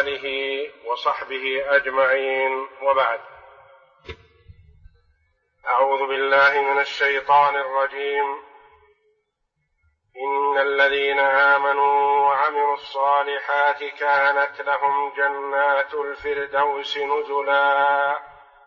آله وصحبه أجمعين، وبعد. أعوذ بالله من الشيطان الرجيم. إن الذين آمنوا وعملوا الصالحات كانت لهم جنات الفردوس نزلا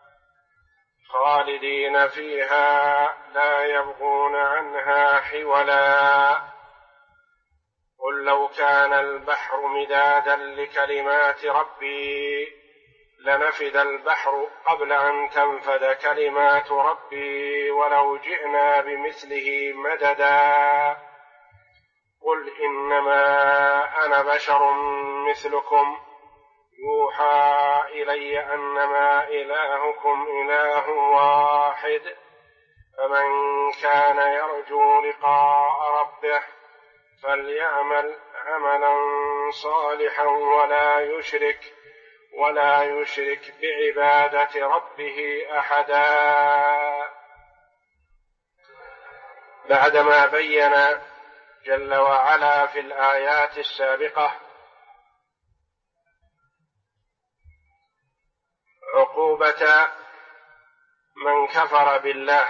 خالدين فيها لا يبغون عنها حولا. قل لو كان البحر مدادا لكلمات ربي لنفد البحر قبل أن تنفد كلمات ربي ولو جئنا بمثله مددا. قل إنما أنا بشر مثلكم يوحى إلي أنما إلهكم إله واحد، فمن كان يرجو لقاء ربه فليعمل عملا صالحا ولا يشرك بعبادة ربه أحدا. بعدما بين جل وعلا في الآيات السابقة عقوبة من كفر بالله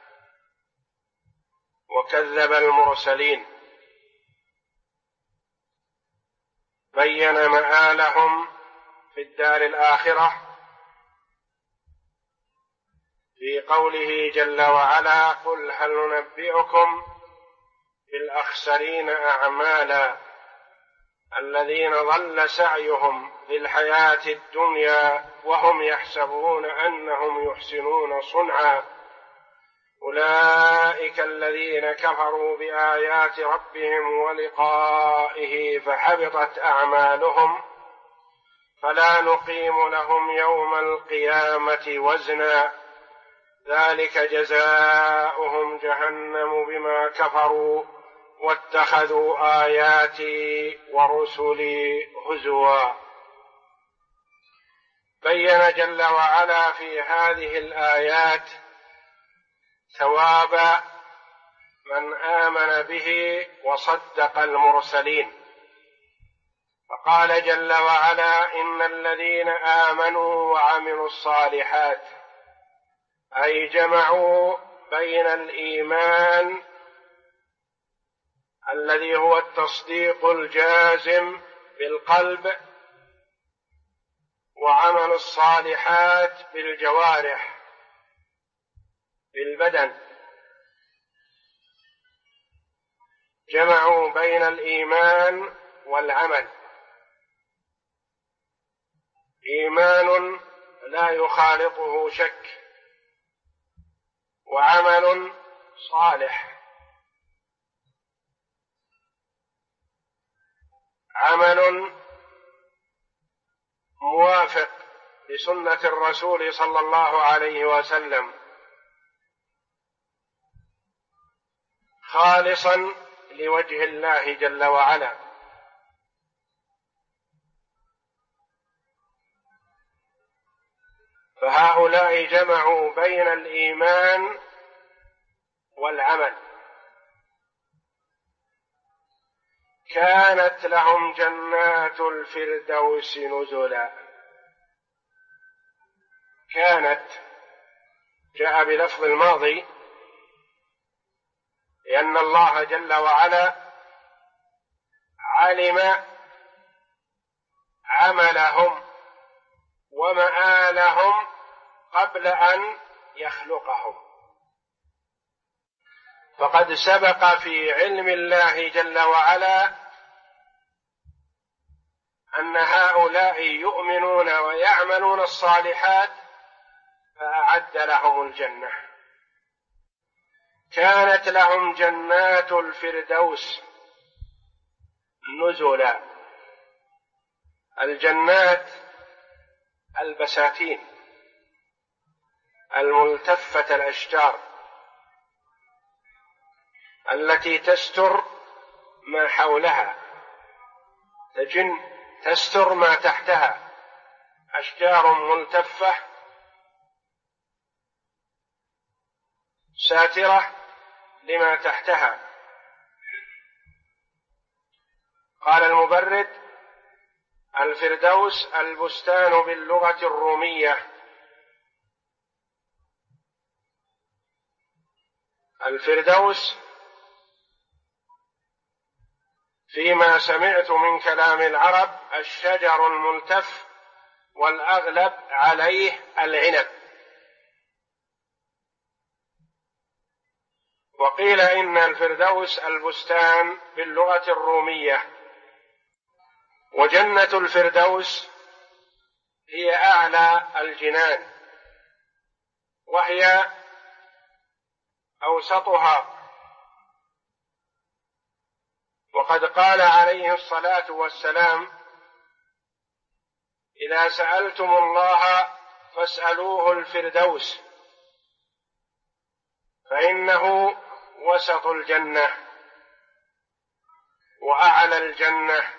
وكذب المرسلين، بين مآلهم في الدار الآخرة في قوله جل وعلا: قل هل ننبئكم بالأخسرين أعمالا الذين ضل سعيهم في الحياة الدنيا وهم يحسبون أنهم يحسنون صنعا أولئك الذين كفروا بآيات ربهم ولقائه فحبطت أعمالهم فلا نقيم لهم يوم القيامة وزنا ذلك جزاؤهم جهنم بما كفروا واتخذوا آياتي ورسلي هزوا. بين جل وعلا في هذه الآيات ثواب من آمن به وصدق المرسلين، فقال جل وعلا: إن الذين آمنوا وعملوا الصالحات، أي جمعوا بين الإيمان الذي هو التصديق الجازم بالقلب وعمل الصالحات بالجوارح بالبدن. جمعوا بين الإيمان والعمل، إيمان لا يخالطه شك، وعمل صالح، عمل موافق لسنة الرسول صلى الله عليه وسلم، خالصا لوجه الله جل وعلا. فهؤلاء جمعوا بين الإيمان والعمل. كانت لهم جنات الفردوس نزلا. كانت جاء بلفظ الماضي لأن الله جل وعلا علم عملهم ومآلهم قبل أن يخلقهم، فقد سبق في علم الله جل وعلا أن هؤلاء يؤمنون ويعملون الصالحات فأعد لهم الجنة. كانت لهم جنات الفردوس نزلا. الجنات البساتين الملتفة الأشجار التي تستر ما حولها، تستر ما تحتها، أشجار ملتفة ساترة لما تحتها. قال المبرد: الفردوس البستان باللغة الرومية. الفردوس فيما سمعت من كلام العرب الشجر الملتف، والأغلب عليه العنب. وقيل إن الفردوس البستان باللغة الرومية. وجنة الفردوس هي أعلى الجنان، وهي أوسطها. وقد قال عليه الصلاة والسلام: إذا سألتم الله فاسألوه الفردوس، فإنه وسط الجنة وأعلى الجنة،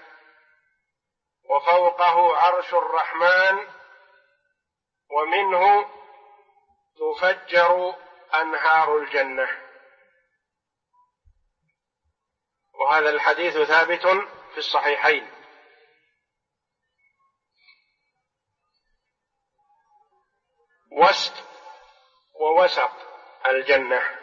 وفوقه عرش الرحمن، ومنه تفجر أنهار الجنة. وهذا الحديث ثابت في الصحيحين. وسط ووسط الجنة.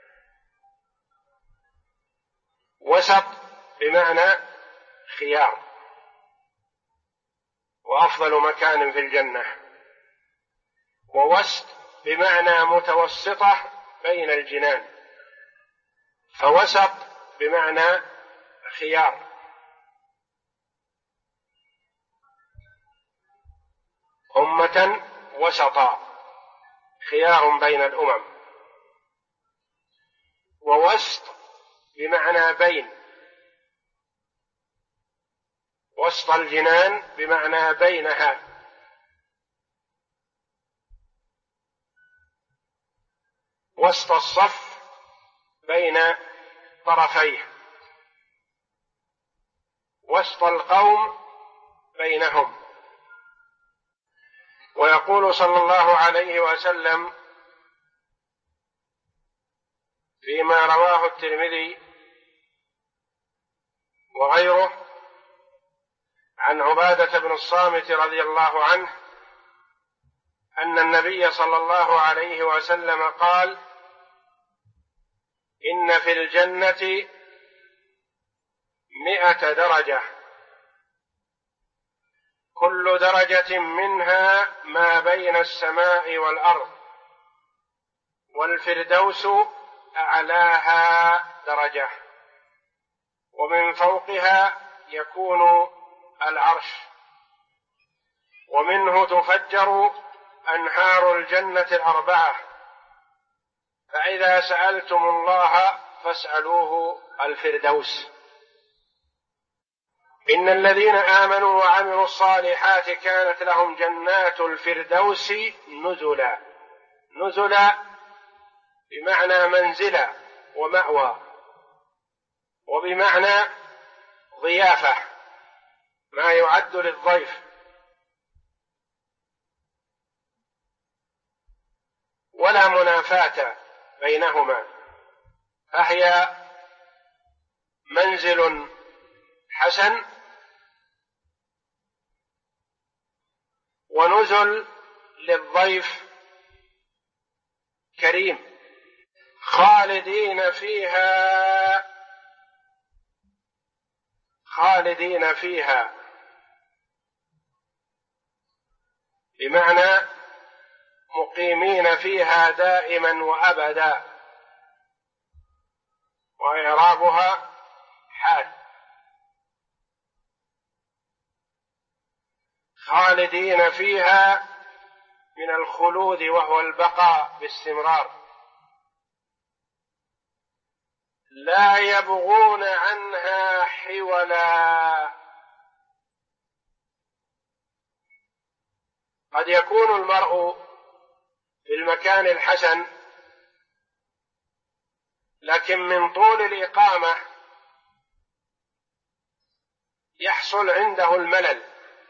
وسط بمعنى خيار، وأفضل مكان في الجنة. ووسط بمعنى متوسطة بين الجنان، فوسط بمعنى خيار. أمة وسطا، خيار بين الأمم. ووسط بمعنى بين، وسط الجنان بمعنى بينها. وسط الصف بين طرفيه. وسط القوم بينهم. ويقول صلى الله عليه وسلم فيما رواه الترمذي وغيره عن عبادة بن الصامت رضي الله عنه أن النبي صلى الله عليه وسلم قال: إن في الجنة 100 درجة، كل درجة منها ما بين السماء والأرض، والفردوس أعلاها درجة، ومن فوقها يكون العرش، ومنه تفجر أنهار الجنة 4. فإذا سألتم الله فاسألوه الفردوس. إن الذين آمنوا وعملوا الصالحات كانت لهم جنات الفردوس نزلا. نزلا بمعنى منزلا ومأوى، وبمعنى ضيافة، ما يعد للضيف. ولا منافاة بينهما، فهي منزل حسن ونزل للضيف كريم، خالدين فيها. خالدين فيها بمعنى مقيمين فيها دائما وأبدا، وإعرابها حال. خالدين فيها من الخلود وهو البقاء باستمرار، لا يبغون عنها حولا. قد يكون المرء في المكان الحسن، لكن من طول الإقامة يحصل عنده الملل،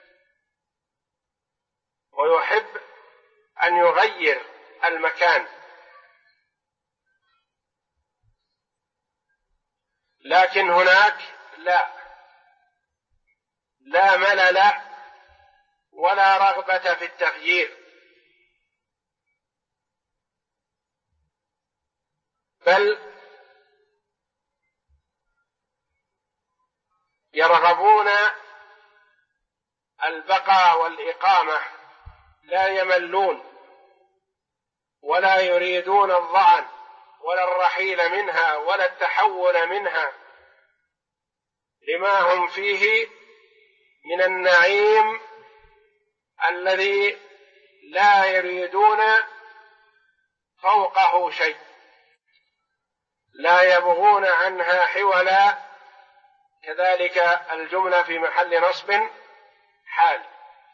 ويحب أن يغير المكان. لكن هناك لا ملل ولا رغبة في التفجير، بل يرغبون البقاء والإقامة، لا يملون ولا يريدون الظعن ولا الرحيل منها ولا التحول منها، لما هم فيه من النعيم الذي لا يريدون فوقه شيء، لا يبغون عنها حولا. كذلك الجملة في محل نصب حال.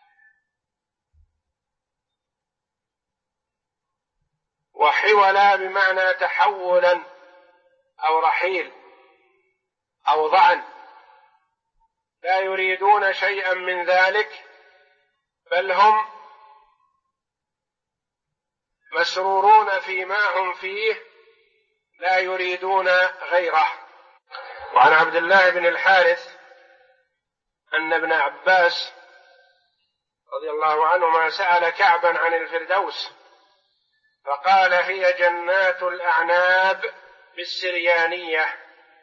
وحولا بمعنى تحولا أو رحيل أو ضعن، لا يريدون شيئا من ذلك، بل هم مسرورون فيما هم فيه، لا يريدون غيره. وعن عبد الله بن الحارث أن ابن عباس رضي الله عنهما سأل كعبا عن الفردوس فقال: هي جنات الأعناب بالسريانية.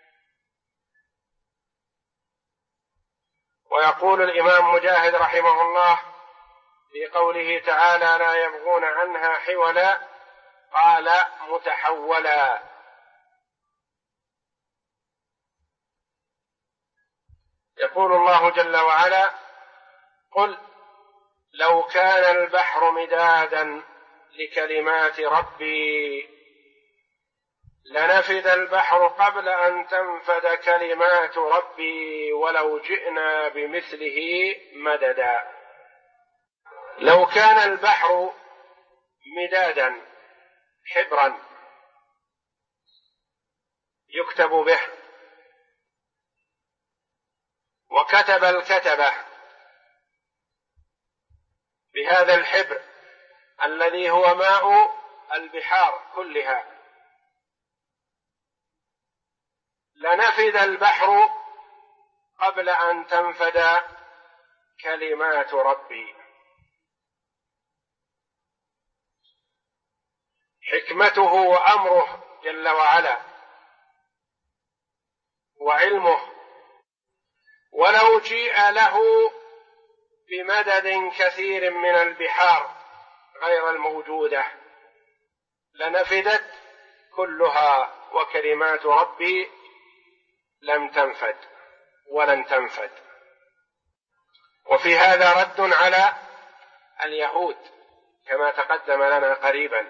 ويقول الإمام مجاهد رحمه الله في قوله تعالى: لا يبغون عنها حولا، قال: متحولا. يقول الله جل وعلا: قل لو كان البحر مدادا لكلمات ربي لنفد البحر قبل أن تنفد كلمات ربي ولو جئنا بمثله مددا. لو كان البحر مدادا، حبرا يكتب به، وكتب الكتبة بهذا الحبر الذي هو ماء البحار كلها، لنفد البحر قبل أن تنفد كلمات ربي. حكمته وأمره جل وعلا وعلمه، ولو جيء له بمدد كثير من البحار غير الموجودة لنفدت كلها، وكلمات ربي لم تنفد ولن تنفد. وفي هذا رد على اليهود كما تقدم لنا قريبا،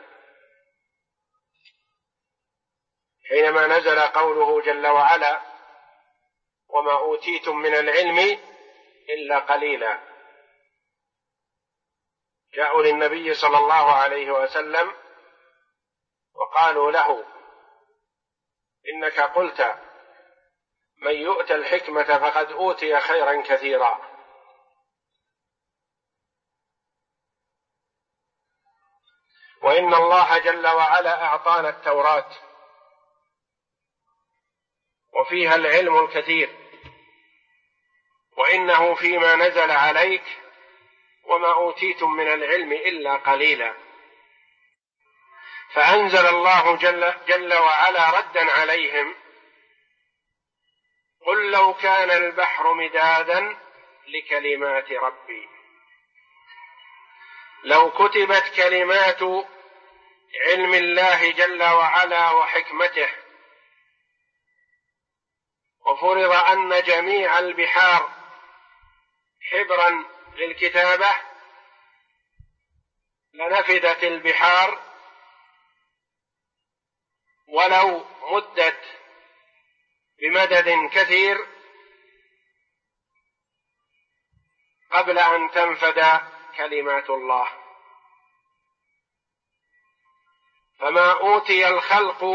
حينما نزل قوله جل وعلا: وما أوتيتم من العلم إلا قليلا. جاءوا للنبي صلى الله عليه وسلم وقالوا له: إنك قلت من يؤتى الحكمة فقد أوتي خيرا كثيرا. وإن الله جل وعلا أعطانا التوراة وفيها العلم الكثير، وإنه فيما نزل عليك وما أوتيتم من العلم إلا قليلا. فأنزل الله جل وعلا ردا عليهم: قل لو كان البحر مدادا لكلمات ربي، لو كتبت كلمات علم الله جل وعلا وحكمته، وفرض أن جميع البحار حبرا للكتابة، لنفدت البحار ولو مدت بمدد كثير قبل أن تنفد كلمات الله. فما أوتي الخلق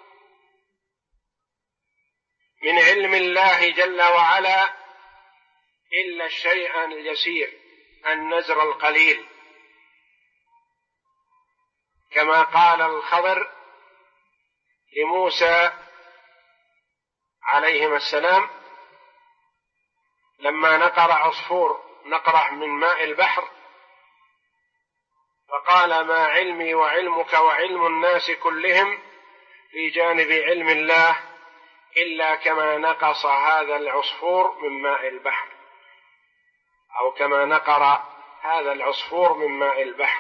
من علم الله جل وعلا إلا الشيء اليسير، النزر القليل، كما قال الخضر لموسى عليهما السلام لما نقر عصفور نقرة من ماء البحر، فقال: ما علمي وعلمك وعلم الناس كلهم في جانب علم الله إلا كما نقص هذا العصفور من ماء البحر، أو كما نقر هذا العصفور من ماء البحر.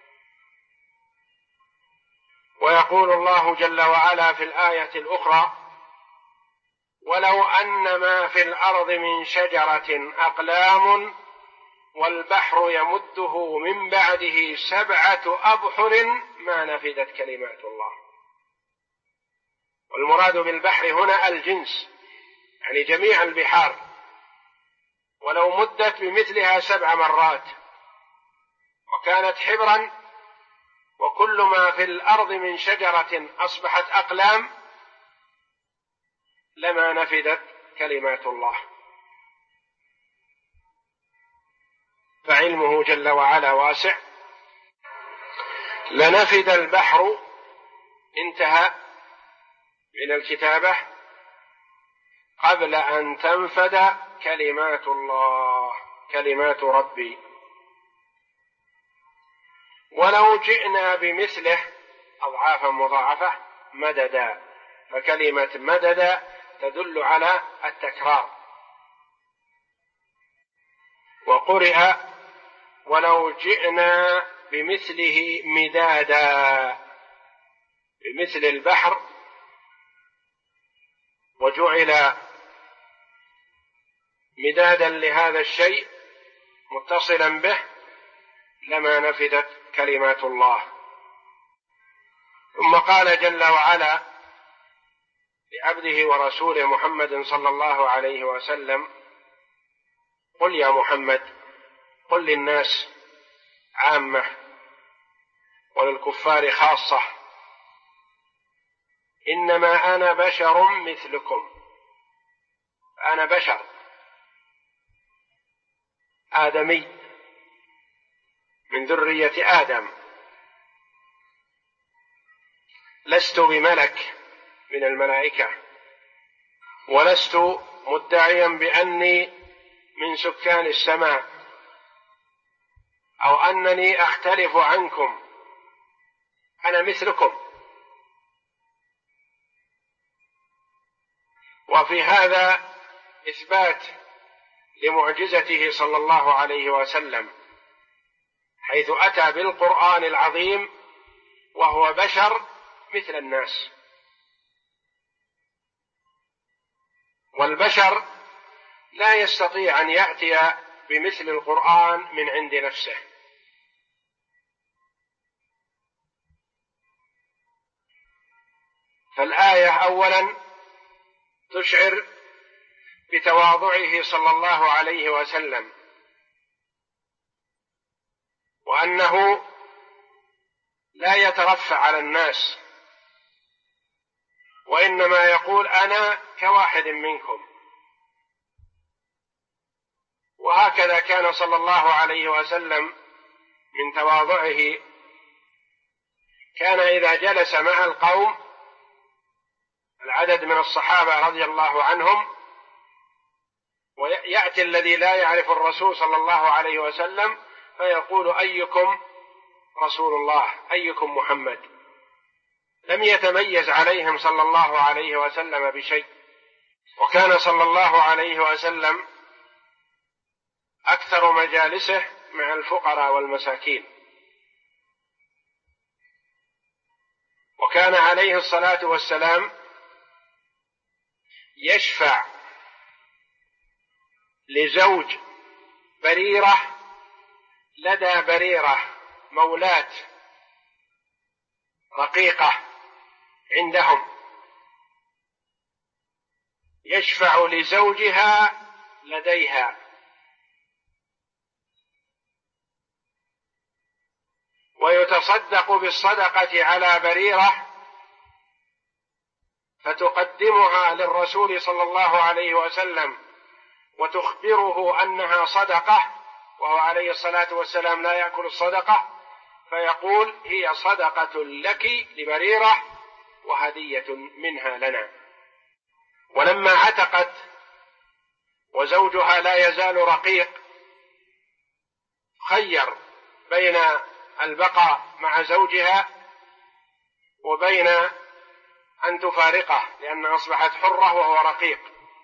ويقول الله جل وعلا في الآية الأخرى: ولو أن ما في الأرض من شجرة أقلام والبحر يمده من بعده 7 أبحر ما نفدت كلمات الله. والمراد بالبحر هنا الجنس، يعني جميع البحار، ولو مدت بمثلها 7 مرات وكانت حبرا، وكل ما في الأرض من شجرة أصبحت أقلام لما نفدت كلمات الله. فعلمه جل وعلا واسع. لنفد البحر، انتهى من الكتابة قبل أن تنفد كلمات الله، كلمات ربي. ولو جئنا بمثله أضعافا مضاعفة مددا، فكلمة مددا تدل على التكرار. وقرئ ولو جئنا بمثله مدادا، بمثل البحر، وجعل مدادا لهذا الشيء متصلا به لما نفدت كلمات الله. ثم قال جل وعلا لعبده ورسوله محمد صلى الله عليه وسلم: قل يا محمد، قل للناس عامة وللكفار خاصة: إنما أنا بشر مثلكم. أنا بشر آدمي من ذرية آدم، لست بملك من الملائكة، ولست مدعيا بأني من سكان السماء أو أنني أختلف عنكم، أنا مثلكم. وفي هذا إثبات لمعجزته صلى الله عليه وسلم، حيث أتى بالقرآن العظيم وهو بشر مثل الناس. والبشر لا يستطيع أن يأتي بمثل القرآن من عند نفسه، فالآية أولا تشعر بتواضعه صلى الله عليه وسلم، وأنه لا يترفع على الناس، وإنما يقول: أنا كواحد منكم. وهكذا كان صلى الله عليه وسلم من تواضعه، كان إذا جلس مع القوم، العدد من الصحابة رضي الله عنهم، ويأتي الذي لا يعرف الرسول صلى الله عليه وسلم فيقول: أيكم رسول الله، أيكم محمد. لم يتميز عليهم صلى الله عليه وسلم بشيء. وكان صلى الله عليه وسلم أكثر مجالسه مع الفقراء والمساكين، وكان عليه الصلاة والسلام يشفع لزوج بريرة لدى بريرة مولاة رقيقة عندهم، يشفع لزوجها لديها، ويتصدق بالصدقة على بريرة فتقدمها للرسول صلى الله عليه وسلم وتخبره أنها صدقة، وهو عليه الصلاة والسلام لا يأكل الصدقة، فيقول: هي صدقة لك لبريرة وهدية منها لنا. ولما عتقت وزوجها لا يزال رقيق خير بين البقاء مع زوجها وبين أن تفارقه، لأن أصبحت حرة وهو رقيق.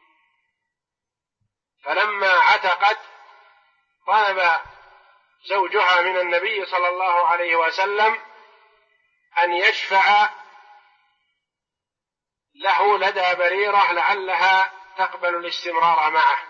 فلما عتقت طلب زوجها من النبي صلى الله عليه وسلم أن يشفع له لدى بريرة لعلها تقبل الاستمرار معه،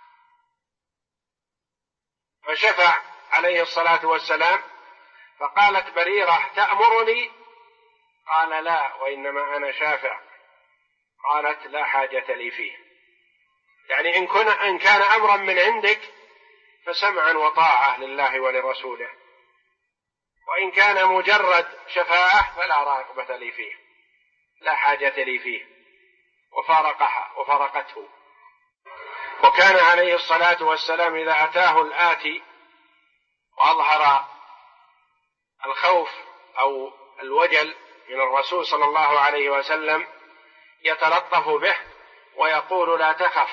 فشفع عليه الصلاة والسلام. فقالت بريرة: تأمرني؟ قال: لا، وإنما أنا شافع. قالت: لا حاجة لي فيه، يعني إن كان أمرا من عندك فسمعا وطاعة لله ولرسوله، وإن كان مجرد شفاعة فلا رغبة لي فيه، لا حاجة لي فيه. وفارقها وفارقته. وكان عليه الصلاة والسلام إذا أتاه الآتي وأظهر الخوف أو الوجل من الرسول صلى الله عليه وسلم يتلطف به ويقول: لا تخف،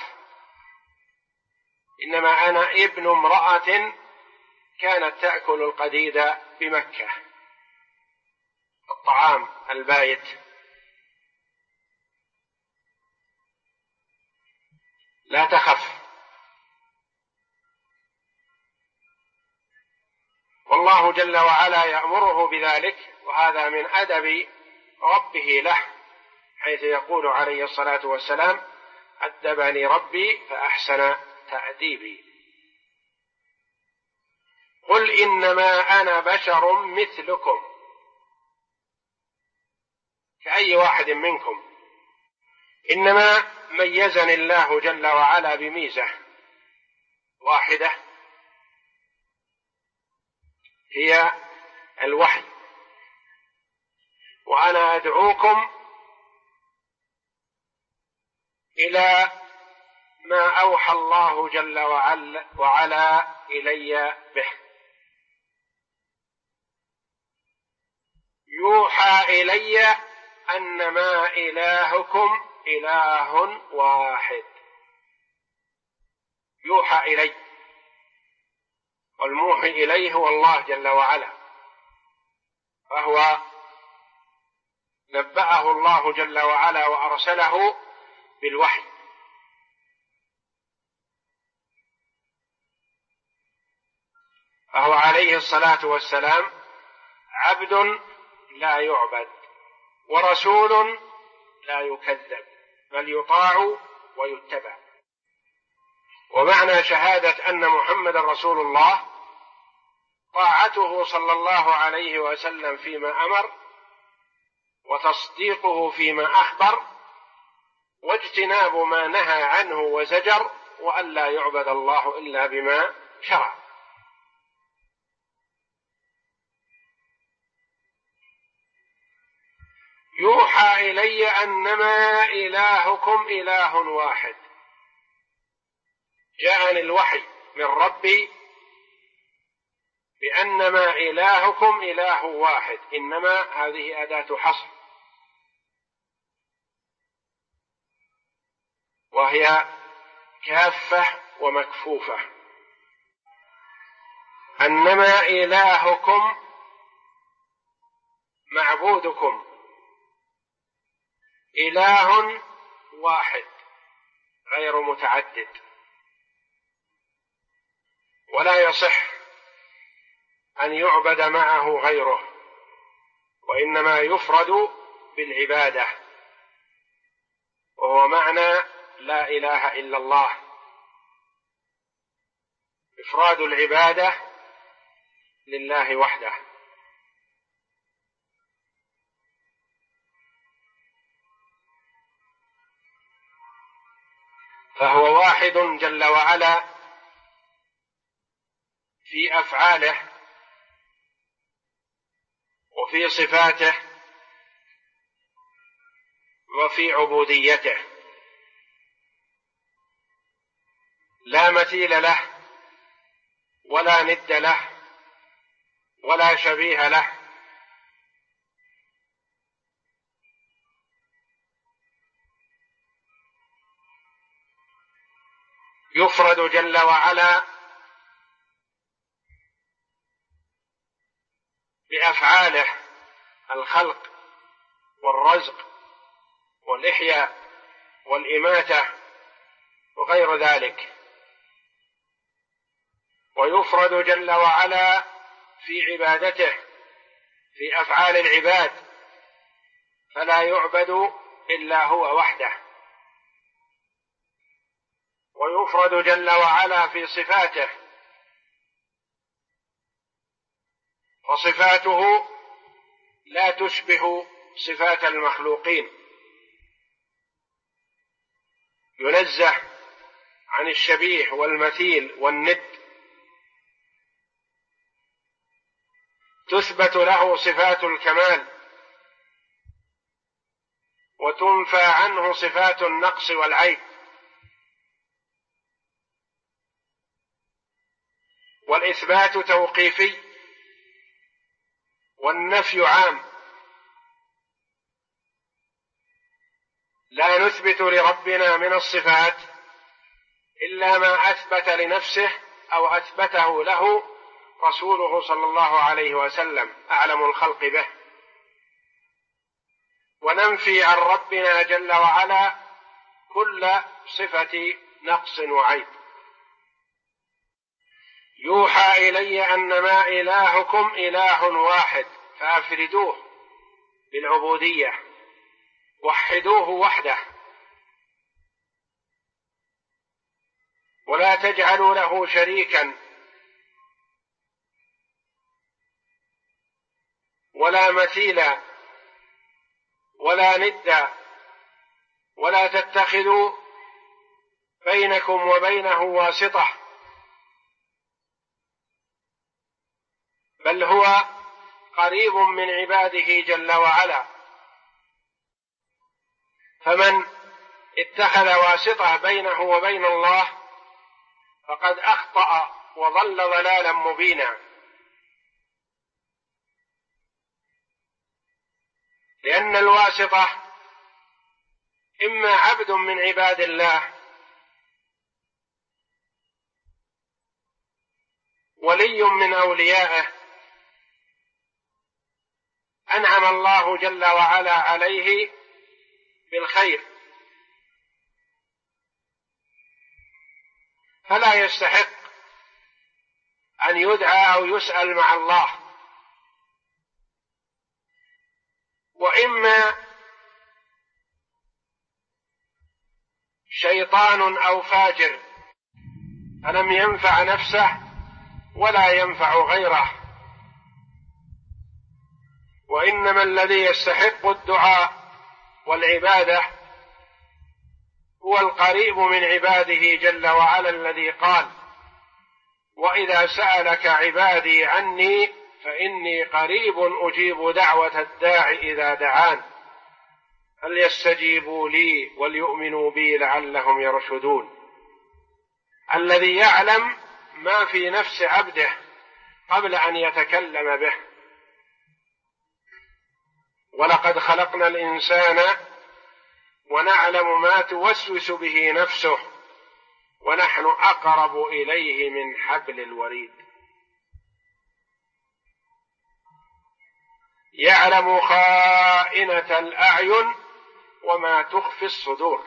إنما أنا ابن امرأة كانت تأكل القديد بمكة، الطعام البايت، لا تخف. والله جل وعلا يأمره بذلك، وهذا من أدب ربه له، حيث يقول عليه الصلاة والسلام: أدبني ربي فأحسن تأديبي. قل إنما أنا بشر مثلكم، كأي واحد منكم، إنما ميزني الله جل وعلا بميزة واحدة، هي الوحي، وأنا أدعوكم إلى ما أوحى الله جل وعلا إلي به. يوحى إلي أنما إلهكم إله واحد. يوحى إلي، والموحي إليه هو الله جل وعلا، فهو نبأه الله جل وعلا وأرسله بالوحي. فهو عليه الصلاة والسلام عبد لا يعبد، ورسول لا يكذب، بل يطاع ويتبع. ومعنى شهادة أن محمد رسول الله طاعته صلى الله عليه وسلم فيما أمر، وتصديقه فيما أخبر، واجتناب ما نهى عنه وزجر، وأن لا يعبد الله إلا بما شرع. يوحى إلي أنما إلهكم إله واحد. جاءني الوحي من ربي بأنما إلهكم إله واحد. إنما هذه أداة حصر، وهي كافة ومكفوفة. أنما إلهكم معبودكم إله واحد غير متعدد، ولا يصح أن يعبد معه غيره، وإنما يفرد بالعبادة، وهو معنى لا إله إلا الله، إفراد العبادة لله وحده. فهو واحد جل وعلا في أفعاله وفي صفاته وفي عبوديته، لا مثيل له ولا ند له ولا شبيه له. يفرد جل وعلا بأفعاله: الخلق والرزق والإحياء والإماتة وغير ذلك. ويفرد جل وعلا في عبادته في أفعال العباد، فلا يعبد إلا هو وحده. ويفرد جل وعلا في صفاته، وصفاته لا تشبه صفات المخلوقين، ينزه عن الشبيه والمثيل والند. تثبت له صفات الكمال وتنفى عنه صفات النقص والعيب. والإثبات توقيفي والنفي عام. لا نثبت لربنا من الصفات إلا ما أثبت لنفسه أو أثبته له رسوله صلى الله عليه وسلم أعلم الخلق به. وننفي عن ربنا جل وعلا كل صفة نقص وعيب. يوحى إلي أنما إلهكم إله واحد فأفردوه بالعبودية، وحدوه وحده، ولا تجعلوا له شريكا ولا مثيلا ولا ندا، ولا تتخذوا بينكم وبينه واسطة، بل هو قريب من عباده جل وعلا. فمن اتخذ واسطة بينه وبين الله فقد أخطأ وضل ضلالا مبينا، لأن الواسطة إما عبد من عباد الله، ولي من أوليائه أنعم الله جل وعلا عليه بالخير، فلا يستحق أن يدعى أو يسأل مع الله. وإما شيطان أو فاجر فلم ينفع نفسه ولا ينفع غيره، وإنما الذي يستحق الدعاء والعبادة هو القريب من عباده جل وعلا، الذي قال: وإذا سألك عبادي عني فإني قريب أجيب دعوة الداع إذا دعان فليستجيبوا لي وليؤمنوا بي لعلهم يرشدون. الذي يعلم ما في نفس عبده قبل أن يتكلم به. ولقد خلقنا الإنسان ونعلم ما توسوس به نفسه ونحن أقرب إليه من حبل الوريد. يعلم خائنة الأعين وما تخفي الصدور.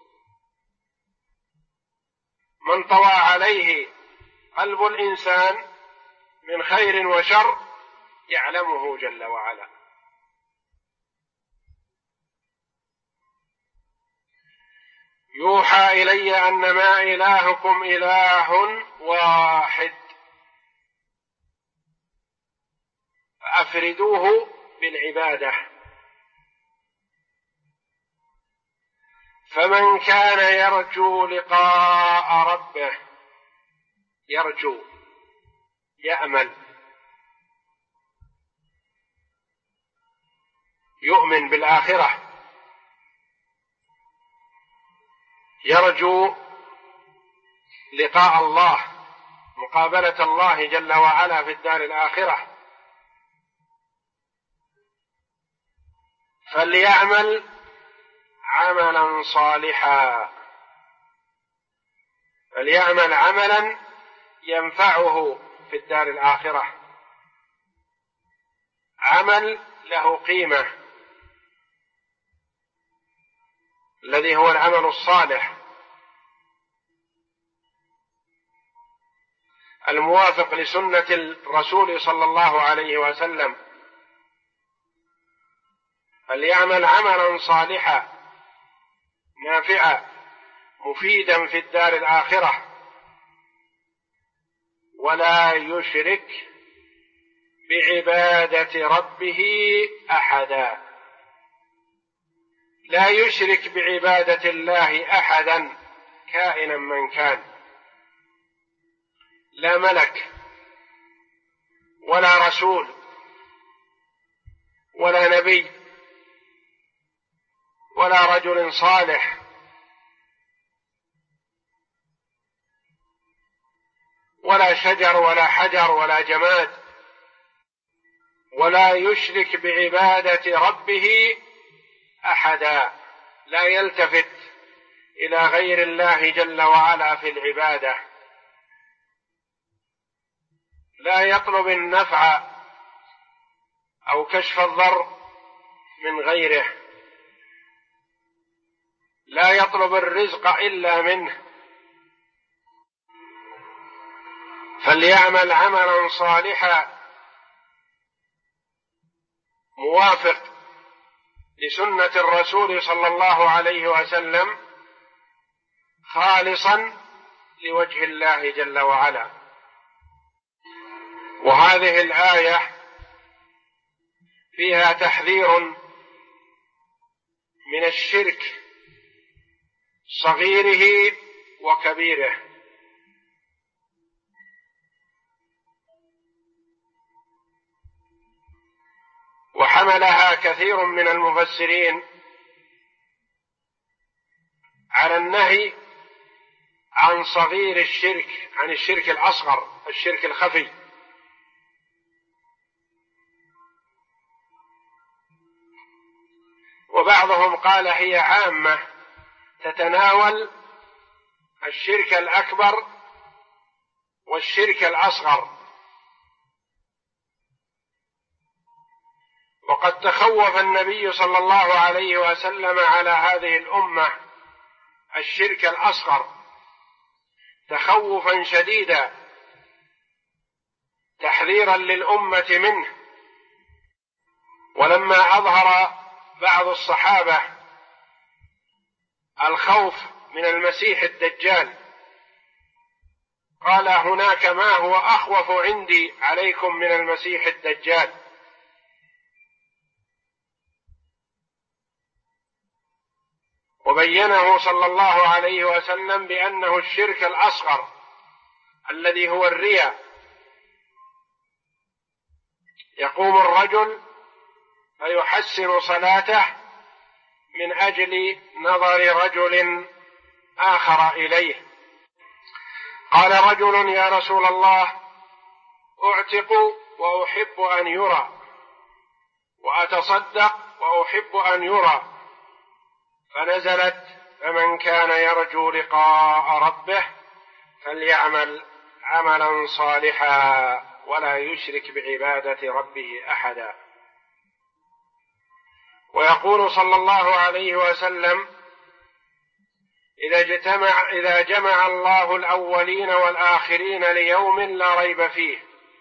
من طوى عليه قلب الإنسان من خير وشر يعلمه جل وعلا. يوحى إلي أنما إلهكم إله واحد فأفردوه بالعبادة. فمن كان يرجو لقاء ربه، يرجو يأمل يؤمن بالآخرة، يرجو لقاء الله، مقابلة الله جل وعلا في الدار الآخرة، فليعمل عملا صالحا، فليعمل عملا ينفعه في الدار الآخرة. عمل له قيمة، الذي هو العمل الصالح الموافق لسنة الرسول صلى الله عليه وسلم، فليعمل عملا صالحا نافعا مفيدا في الدار الآخرة، ولا يشرك بعبادة ربه أحدا. لا يشرك بعبادة الله أحدا كائنا من كان، لا ملك ولا رسول ولا نبي ولا رجل صالح ولا شجر ولا حجر ولا جماد، ولا يشرك بعبادة ربه أحدا، لا يلتفت إلى غير الله جل وعلا في العبادة، لا يطلب النفع أو كشف الضر من غيره، لا يطلب الرزق إلا منه، فليعمل عملا صالحا موافق لسنة الرسول صلى الله عليه وسلم خالصا لوجه الله جل وعلا. وهذه الآية فيها تحذير من الشرك صغيره وكبيره، وحملها كثير من المفسرين على النهي عن صغير الشرك، عن الشرك الأصغر، الشرك الخفي، وبعضهم قال هي عامة تتناول الشرك الأكبر والشرك الأصغر. وقد تخوف النبي صلى الله عليه وسلم على هذه الأمة الشرك الأصغر تخوفا شديدا تحذيرا للأمة منه. ولما أظهر بعض الصحابة الخوف من المسيح الدجال قال هناك ما هو أخوف عندي عليكم من المسيح الدجال، وبينه صلى الله عليه وسلم بأنه الشرك الأصغر الذي هو الرياء. يقوم الرجل فيحسن صلاته من أجل نظر رجل آخر إليه. قال رجل يا رسول الله أعتق وأحب أن يرى، وأتصدق وأحب أن يرى، فنزلت فمن كان يرجو لقاء ربه فليعمل عملا صالحا ولا يشرك بعبادة ربه أحدا. ويقول صلى الله عليه وسلم إذا جمع الله الأولين والآخرين ليوم لا ريب فيه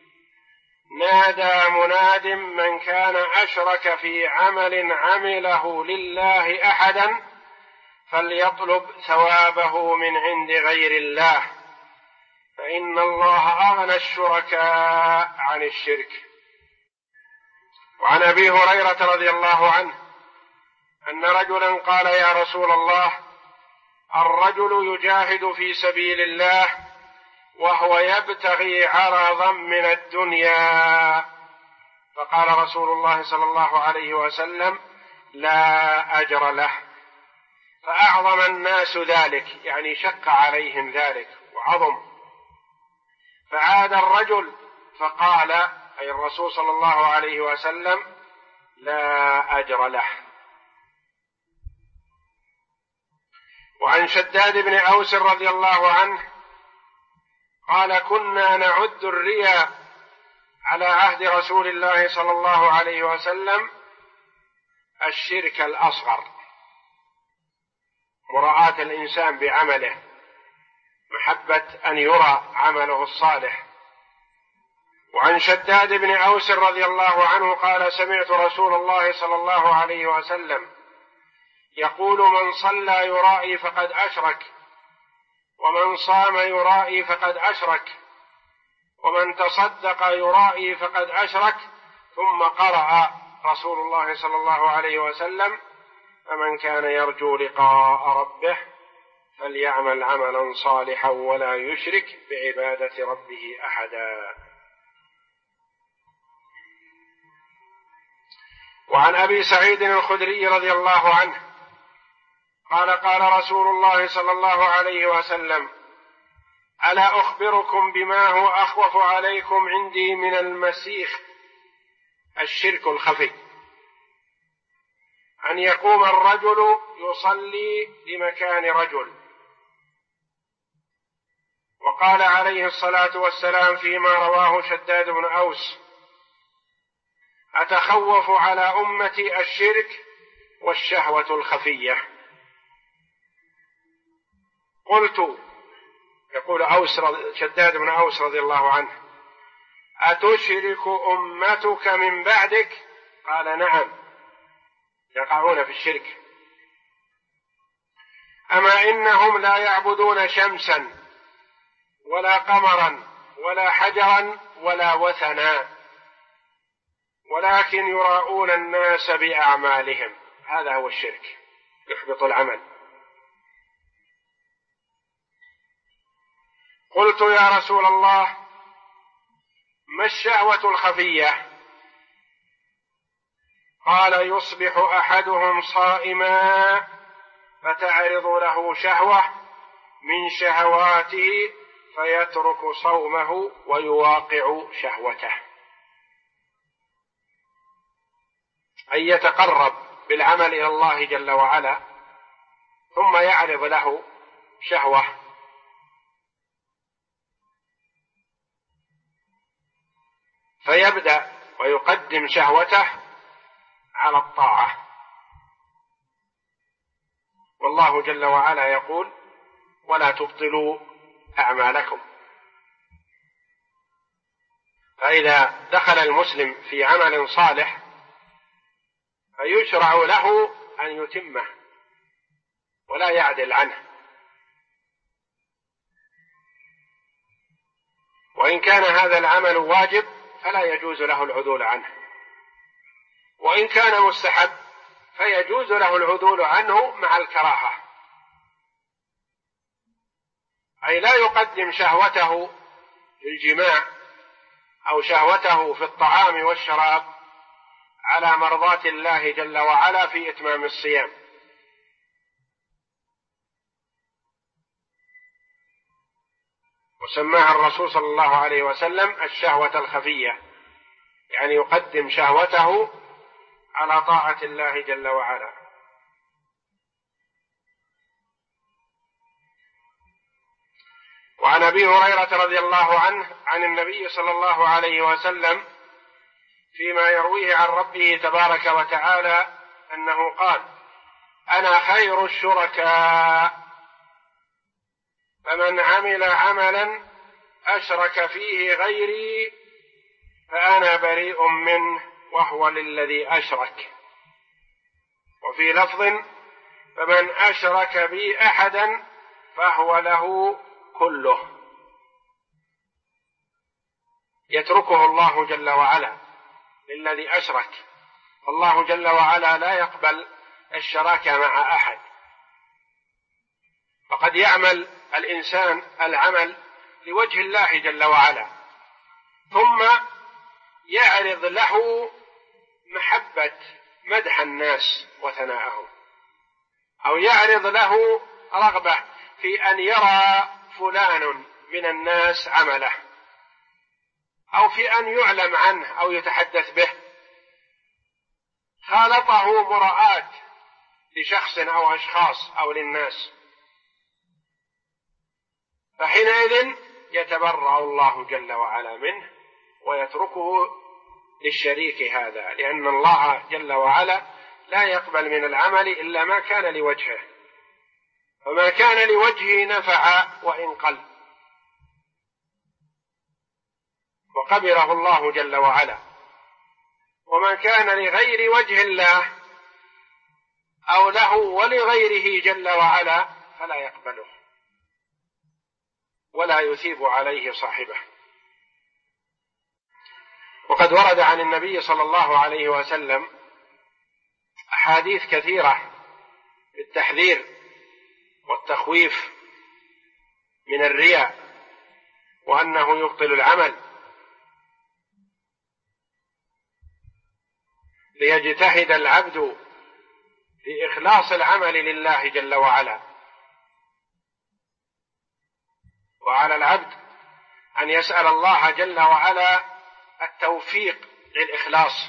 نادى مناد من كان أشرك في عمل عمله لله أحدا فليطلب ثوابه من عند غير الله فإن الله أغنى الشركاء عن الشرك. وعن أبي هريرة رضي الله عنه أن رجلا قال يا رسول الله الرجل يجاهد في سبيل الله وهو يبتغي عرضا من الدنيا، فقال رسول الله صلى الله عليه وسلم لا أجر له. فأعظم الناس ذلك، يعني شق عليهم ذلك وعظم، فعاد الرجل فقال أي الرسول صلى الله عليه وسلم لا أجر له. وعن شداد بن أوس رضي الله عنه قال كنا نعد الرياء على عهد رسول الله صلى الله عليه وسلم الشرك الأصغر، مراعاة الإنسان بعمله، محبة أن يرى عمله الصالح. وعن شداد بن أوس رضي الله عنه قال: سمعت رسول الله صلى الله عليه وسلم يقول: من صلى يرائي فقد أشرك، ومن صام يرائي فقد أشرك، ومن تصدق يرائي فقد أشرك. ثم قرأ رسول الله صلى الله عليه وسلم: فمن كان يرجو لقاء ربه فليعمل عملا صالحا ولا يشرك بعبادة ربه أحدا. وعن أبي سعيد الخدري رضي الله عنه قال: قال رسول الله صلى الله عليه وسلم: ألا أخبركم بما هو أخوف عليكم عندي من المسيخ الشرك الخفي، أن يقوم الرجل يصلي لمكان رجل. وقال عليه الصلاة والسلام فيما رواه شداد بن أوس: أتخوف على أمتي الشرك والشهوة الخفية. قلت، يقول شداد بن أوس رضي الله عنه: أتشرك أمتك من بعدك؟ قال: نعم، يقعون في الشرك. أما إنهم لا يعبدون شمسا ولا قمرا ولا حجرا ولا وثنا، ولكن يراءون الناس بأعمالهم. هذا هو الشرك، يحبط العمل. قلت: يا رسول الله، ما الشهوة الخفية؟ قال: يصبح أحدهم صائما فتعرض له شهوة من شهواته فيترك صومه ويواقع شهوته، أي يتقرب بالعمل إلى الله جل وعلا ثم يعرض له شهوة فيبدأ ويقدم شهوته على الطاعة. والله جل وعلا يقول: ولا تبطلوا أعمالكم. فإذا دخل المسلم في عمل صالح فيشرع له أن يتمه ولا يعدل عنه، وإن كان هذا العمل واجب فلا يجوز له العدول عنه، وإن كان مستحب فيجوز له العدول عنه مع الكراهة، أي لا يقدم شهوته في الجماع أو شهوته في الطعام والشراب على مرضاة الله جل وعلا في إتمام الصيام. وسماها الرسول صلى الله عليه وسلم الشهوة الخفية، يعني يقدم شهوته على طاعة الله جل وعلا. وعن أبي هريرة رضي الله عنه عن النبي صلى الله عليه وسلم فيما يرويه عن ربه تبارك وتعالى أنه قال: أنا خير الشركاء، فمن عمل عملا أشرك فيه غيري فأنا بريء منه وهو للذي أشرك. وفي لفظ: فمن أشرك بي أحدا فهو له كله. يتركه الله جل وعلا للذي أشرك. الله جل وعلا لا يقبل الشراكة مع أحد. فقد يعمل الإنسان العمل لوجه الله جل وعلا ثم يعرض له محبة مدح الناس وثناءهم، أو يعرض له رغبة في أن يرى فلان من الناس عمله، أو في أن يعلم عنه أو يتحدث به، خالطه مراءة لشخص أو أشخاص أو للناس، فحينئذ يتبرأ الله جل وعلا منه ويتركه للشريك هذا، لأن الله جل وعلا لا يقبل من العمل إلا ما كان لوجهه، فما كان لوجهه نفع وإن قل، وقبله الله جل وعلا، وما كان لغير وجه الله أو له ولغيره جل وعلا فلا يقبله ولا يثيب عليه صاحبه. وقد ورد عن النبي صلى الله عليه وسلم أحاديث كثيرة بالتحذير والتخويف من الرياء، وأنه يبطل العمل، ليجتهد العبد في إخلاص العمل لله جل وعلا. وعلى العبد أن يسأل الله جل وعلا التوفيق للإخلاص.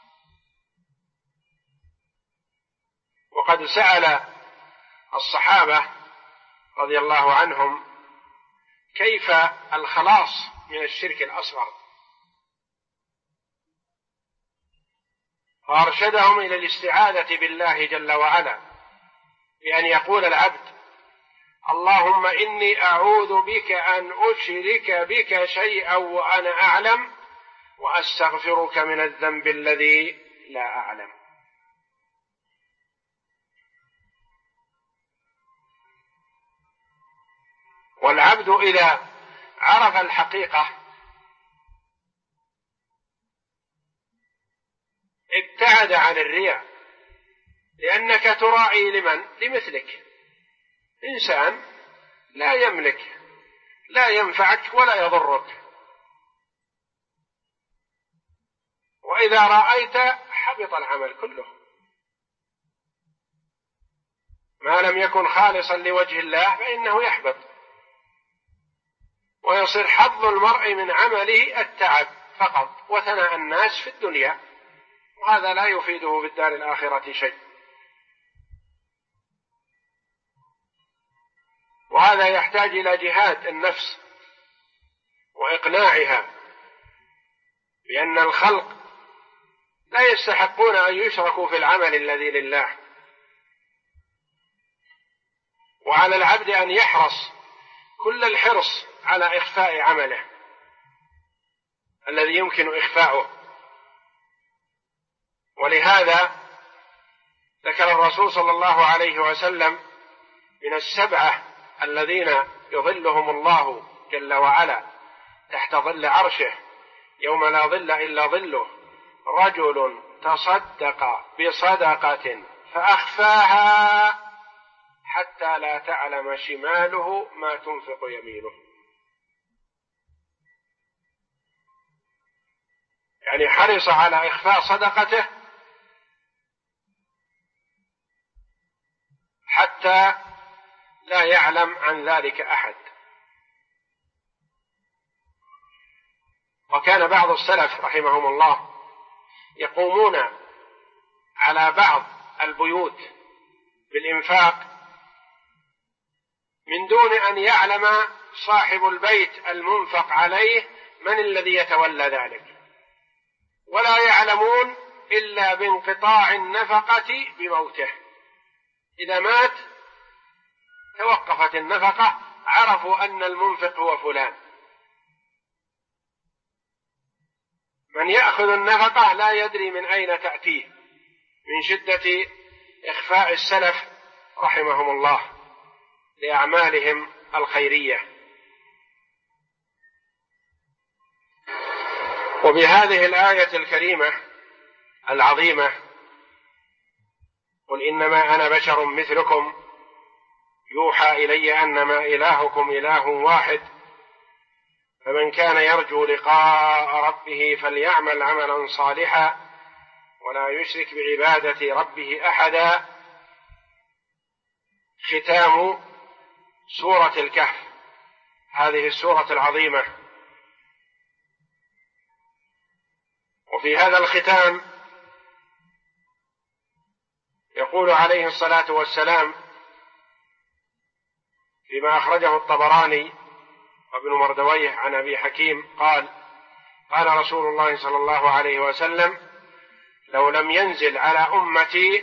وقد سأل الصحابة رضي الله عنهم كيف الخلاص من الشرك الأصغر، فأرشدهم إلى الاستعاذة بالله جل وعلا بأن يقول العبد: اللهم إني أعوذ بك أن أشرك بك شيئا وأنا أعلم، وأستغفرك من الذنب الذي لا أعلم. والعبد إذا عرف الحقيقة ابتعد عن الرياء، لأنك تراعي لمن؟ لمثلك، إنسان لا يملك، لا ينفعك ولا يضرك، وإذا رأيت حبط العمل كله. ما لم يكن خالصا لوجه الله فإنه يحبط، ويصير حظ المرء من عمله التعب فقط وثناء الناس في الدنيا، وهذا لا يفيده في الدار الآخرة شيء. وهذا يحتاج إلى جهاد النفس وإقناعها بأن الخلق لا يستحقون أن يشركوا في العمل الذي لله. وعلى العبد أن يحرص كل الحرص على إخفاء عمله الذي يمكن إخفاؤه. ولهذا ذكر الرسول صلى الله عليه وسلم من السبعة الذين يظلهم الله جل وعلا تحت ظل عرشه يوم لا ظل إلا ظله: رجل تصدق بصدقة فأخفاها حتى لا تعلم شماله ما تنفق يمينه. يعني حرص على إخفاء صدقته حتى لا يعلم عن ذلك أحد. وكان بعض السلف رحمهم الله يقومون على بعض البيوت بالإنفاق من دون أن يعلم صاحب البيت المنفق عليه من الذي يتولى ذلك، ولا يعلمون إلا بانقطاع النفقة بموته. إذا مات توقفت النفقة، عرفوا أن المنفق هو فلان. من يأخذ النفقة لا يدري من أين تأتيه من شدة إخفاء السلف رحمهم الله لأعمالهم الخيرية. وبهذه الآية الكريمة العظيمة: قل إنما أنا بشر مثلكم يوحى إلي أنما إلهكم إله واحد فمن كان يرجو لقاء ربه فليعمل عملا صالحا ولا يشرك بعبادة ربه أحدا. ختام سورة الكهف، هذه السورة العظيمة. وفي هذا الختام يقول عليه الصلاة والسلام فيما أخرجه الطبراني وابن مردويه عن أبي حكيم قال: قال رسول الله صلى الله عليه وسلم: لو لم ينزل على أمتي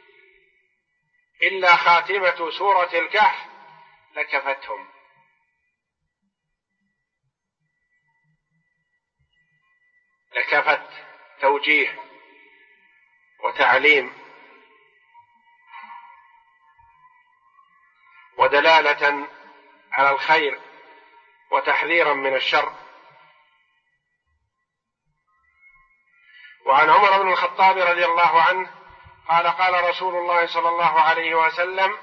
إلا خاتمة سورة الكهف لكفتهم. لكفت توجيه وتعليم ودلالة على الخير وتحذيرا من الشر. وعن عمر بن الخطاب رضي الله عنه قال: قال رسول الله صلى الله عليه وسلم: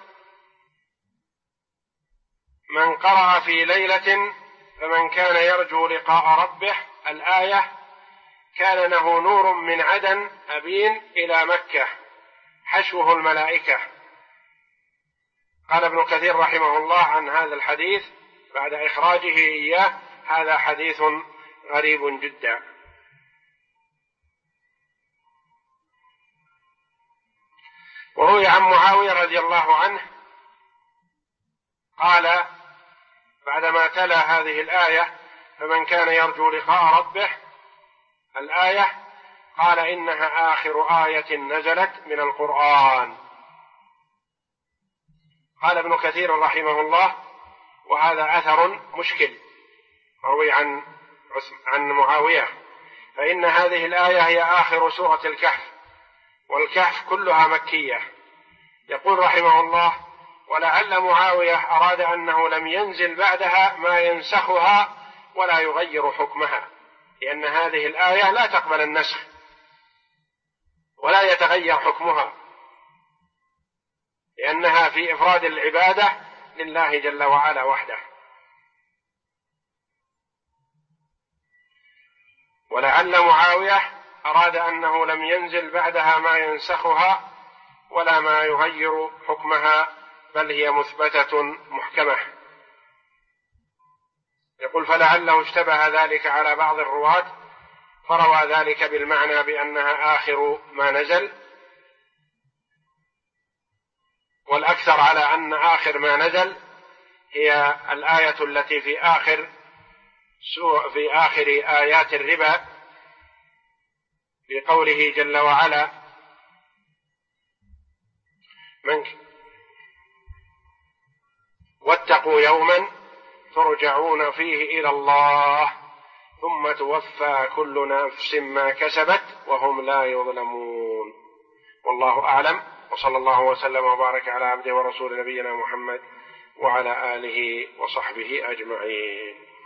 من قرأ في ليلة فمن كان يرجو لقاء ربه الآية كان له نور من عدن أبين إلى مكة حشوه الملائكة. قال ابن كثير رحمه الله عن هذا الحديث بعد إخراجه إياه: هذا حديث غريب جدا. وروي عن معاوية رضي الله عنه قال بعدما تلا هذه الآية: فمن كان يرجو لقاء ربه الآية، قال: إنها آخر آية نزلت من القرآن. قال ابن كثير رحمه الله: وهذا أثر مشكل مروي عن معاوية، فإن هذه الآية هي آخر سورة الكهف، والكهف كلها مكية. يقول رحمه الله: ولعل معاوية أراد أنه لم ينزل بعدها ما ينسخها ولا يغير حكمها، لأن هذه الآية لا تقبل النسخ ولا يتغير حكمها، لأنها في إفراد العبادة لله جل وعلا وحده. ولعل معاوية أراد أنه لم ينزل بعدها ما ينسخها ولا ما يغير حكمها، بل هي مثبتة محكمة. يقول: فلعله اشتبه ذلك على بعض الرواة فروى ذلك بالمعنى بأنها آخر ما نزل، والأكثر على أن آخر ما نزل هي الآية التي في آخر آيات الربا، في قوله جل وعلا: واتقوا يوما ترجعون فيه إلى الله ثم توفى كل نفس ما كسبت وهم لا يظلمون. والله أعلم، وصلى الله وسلم وبارك على عبده ورسول نبينا محمد وعلى آله وصحبه أجمعين.